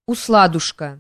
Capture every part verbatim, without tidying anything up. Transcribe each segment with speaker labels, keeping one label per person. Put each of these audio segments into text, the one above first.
Speaker 1: Усладушка.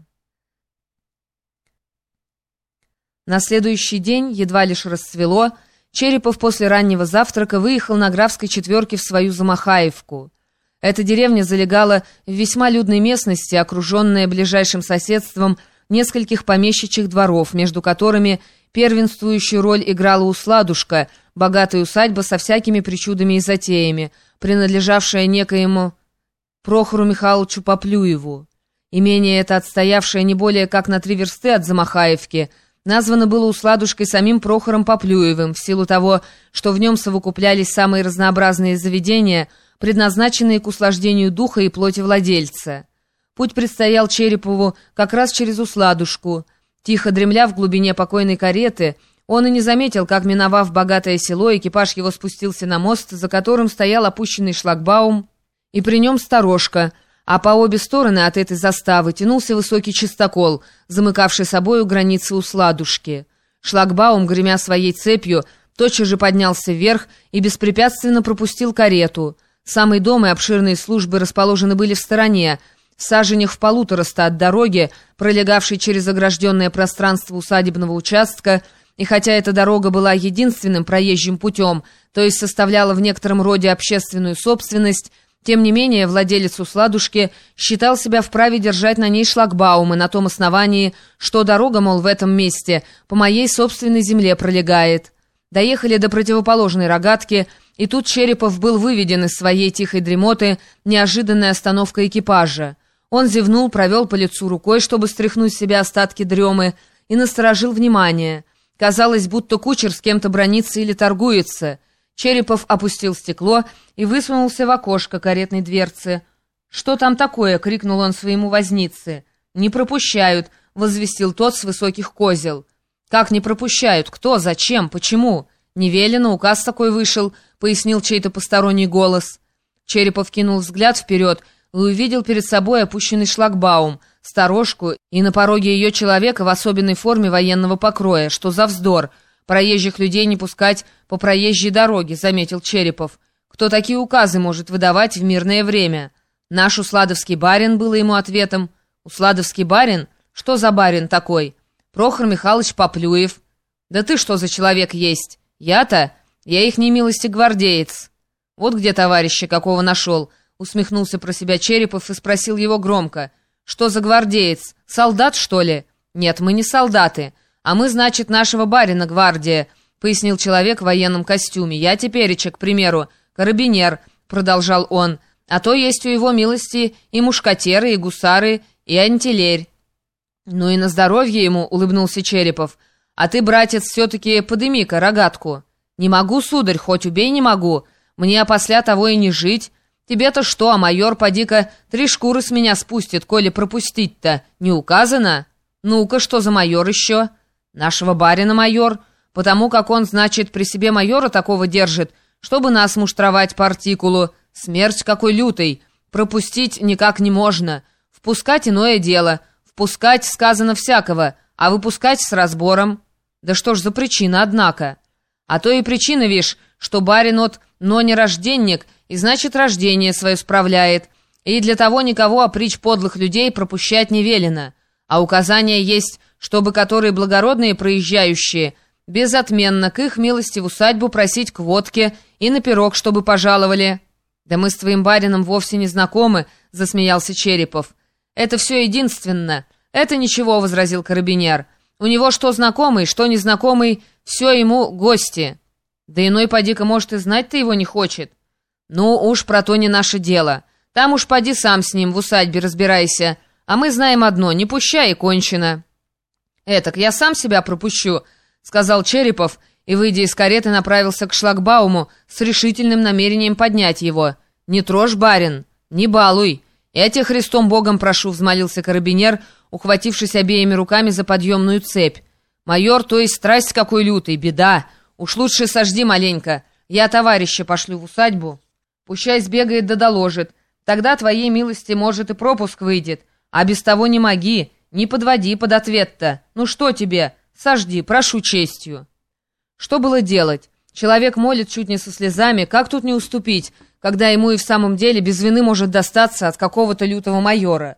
Speaker 1: На следующий день, едва лишь расцвело, Черепов после раннего завтрака выехал на графской четверке в свою Замахаевку. Эта деревня залегала в весьма людной местности, окруженная ближайшим соседством нескольких помещичьих дворов, между которыми первенствующую роль играла Усладушка, богатая усадьба со всякими причудами и затеями, принадлежавшая некоему Прохору Михайловичу Поплюеву. Имение это, отстоявшее не более как на три версты от Замахаевки, названо было Усладушкой самим Прохором Поплюевым в силу того, что в нем совокуплялись самые разнообразные заведения, предназначенные к услаждению духа и плоти владельца. Путь предстоял Черепову как раз через Усладушку. Тихо дремля в глубине покойной кареты, он и не заметил, как, миновав богатое село, экипаж его спустился на мост, за которым стоял опущенный шлагбаум, и при нем сторожка, а по обе стороны от этой заставы тянулся высокий чистокол, замыкавший собою границы Усладушки. Шлагбаум, гремя своей цепью, тотчас же поднялся вверх и беспрепятственно пропустил карету. Самый дом и обширные службы расположены были в стороне, в саженях в полутораста от дороги, пролегавшей через огражденное пространство усадебного участка, и хотя эта дорога была единственным проезжим путем, то есть составляла в некотором роде общественную собственность, тем не менее, владелец Усладушки считал себя вправе держать на ней шлагбаумы на том основании, что дорога, мол, в этом месте по моей собственной земле пролегает. Доехали до противоположной рогатки, и тут Черепов был выведен из своей тихой дремоты неожиданной остановкой экипажа. Он зевнул, провел по лицу рукой, чтобы стряхнуть с себя остатки дремы, и насторожил внимание. Казалось, будто кучер с кем-то бранится или торгуется. Черепов опустил стекло и высунулся в окошко каретной дверцы. «Что там такое?» — крикнул он своему вознице. «Не пропущают», — возвестил тот с высоких козел. «Как не пропущают? Кто? Зачем? Почему?» «Не велено, указ такой вышел», — пояснил чей-то посторонний голос. Черепов кинул взгляд вперед и увидел перед собой опущенный шлагбаум, сторожку и на пороге ее человека в особенной форме военного покроя. «Что за вздор? Проезжих людей не пускать по проезжей дороге», — заметил Черепов. «Кто такие указы может выдавать в мирное время?» «Наш усладовский барин», — было ему ответом. «Усладовский барин? Что за барин такой?» «Прохор Михайлович Поплюев». «Да ты что за человек есть?» «Я-то? Я их немилости гвардеец». «Вот где товарища какого нашел», — усмехнулся про себя Черепов и спросил его громко. «Что за гвардеец? Солдат, что ли?» «Нет, мы не солдаты. А мы, значит, нашего барина гвардия», — пояснил человек в военном костюме. «Я тепереча, к примеру, карабинер», — продолжал он. «А то есть у его милости и мушкатеры, и гусары, и антилерь». «Ну и на здоровье ему», — улыбнулся Черепов. «А ты, братец, все-таки подыми-ка рогатку». «Не могу, сударь, хоть убей не могу. Мне опосля того и не жить. Тебе-то что, а майор, поди-ка, три шкуры с меня спустит, коли пропустить-то не указано? Ну-ка, что за майор еще?» «Нашего барина майор, потому как он, значит, при себе майора такого держит, чтобы нас муштровать по артикулу. Смерть какой лютой, пропустить никак не можно. Впускать иное дело, впускать сказано всякого, а выпускать с разбором. Да что ж за причина, однако? А то и причина, вишь, что барин от, но не рожденник, и значит рождение свое справляет, и для того никого опричь подлых людей пропущать не велено. А указания есть, чтобы которые благородные проезжающие безотменно к их милости в усадьбу просить к водке и на пирог, чтобы пожаловали». «Да мы с твоим барином вовсе не знакомы», — засмеялся Черепов. «Это все единственно». «Это ничего», — возразил карабинер. «У него что знакомый, что незнакомый, все ему гости». «Да иной поди-ка, может, и знать-то его не хочет». «Ну уж про то не наше дело. Там уж поди сам с ним в усадьбе разбирайся. А мы знаем одно, не пущай и кончено». «Этак я сам себя пропущу», — сказал Черепов, и, выйдя из кареты, направился к шлагбауму с решительным намерением поднять его. «Не трожь, барин, не балуй. Я тебя Христом Богом прошу», — взмолился карабинер, ухватившись обеими руками за подъемную цепь. «Майор, то есть страсть какой лютый, беда. Уж лучше сожди маленько. Я товарища пошлю в усадьбу. Пущай сбегает да доложит. Тогда твоей милости, может, и пропуск выйдет. А без того не моги, не подводи под ответ-то. Ну что тебе? Сожди, прошу честью». Что было делать? Человек молит чуть не со слезами, как тут не уступить, когда ему и в самом деле без вины может достаться от какого-то лютого майора?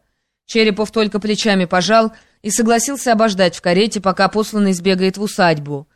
Speaker 1: Черепов только плечами пожал и согласился обождать в карете, пока посланный сбегает в усадьбу.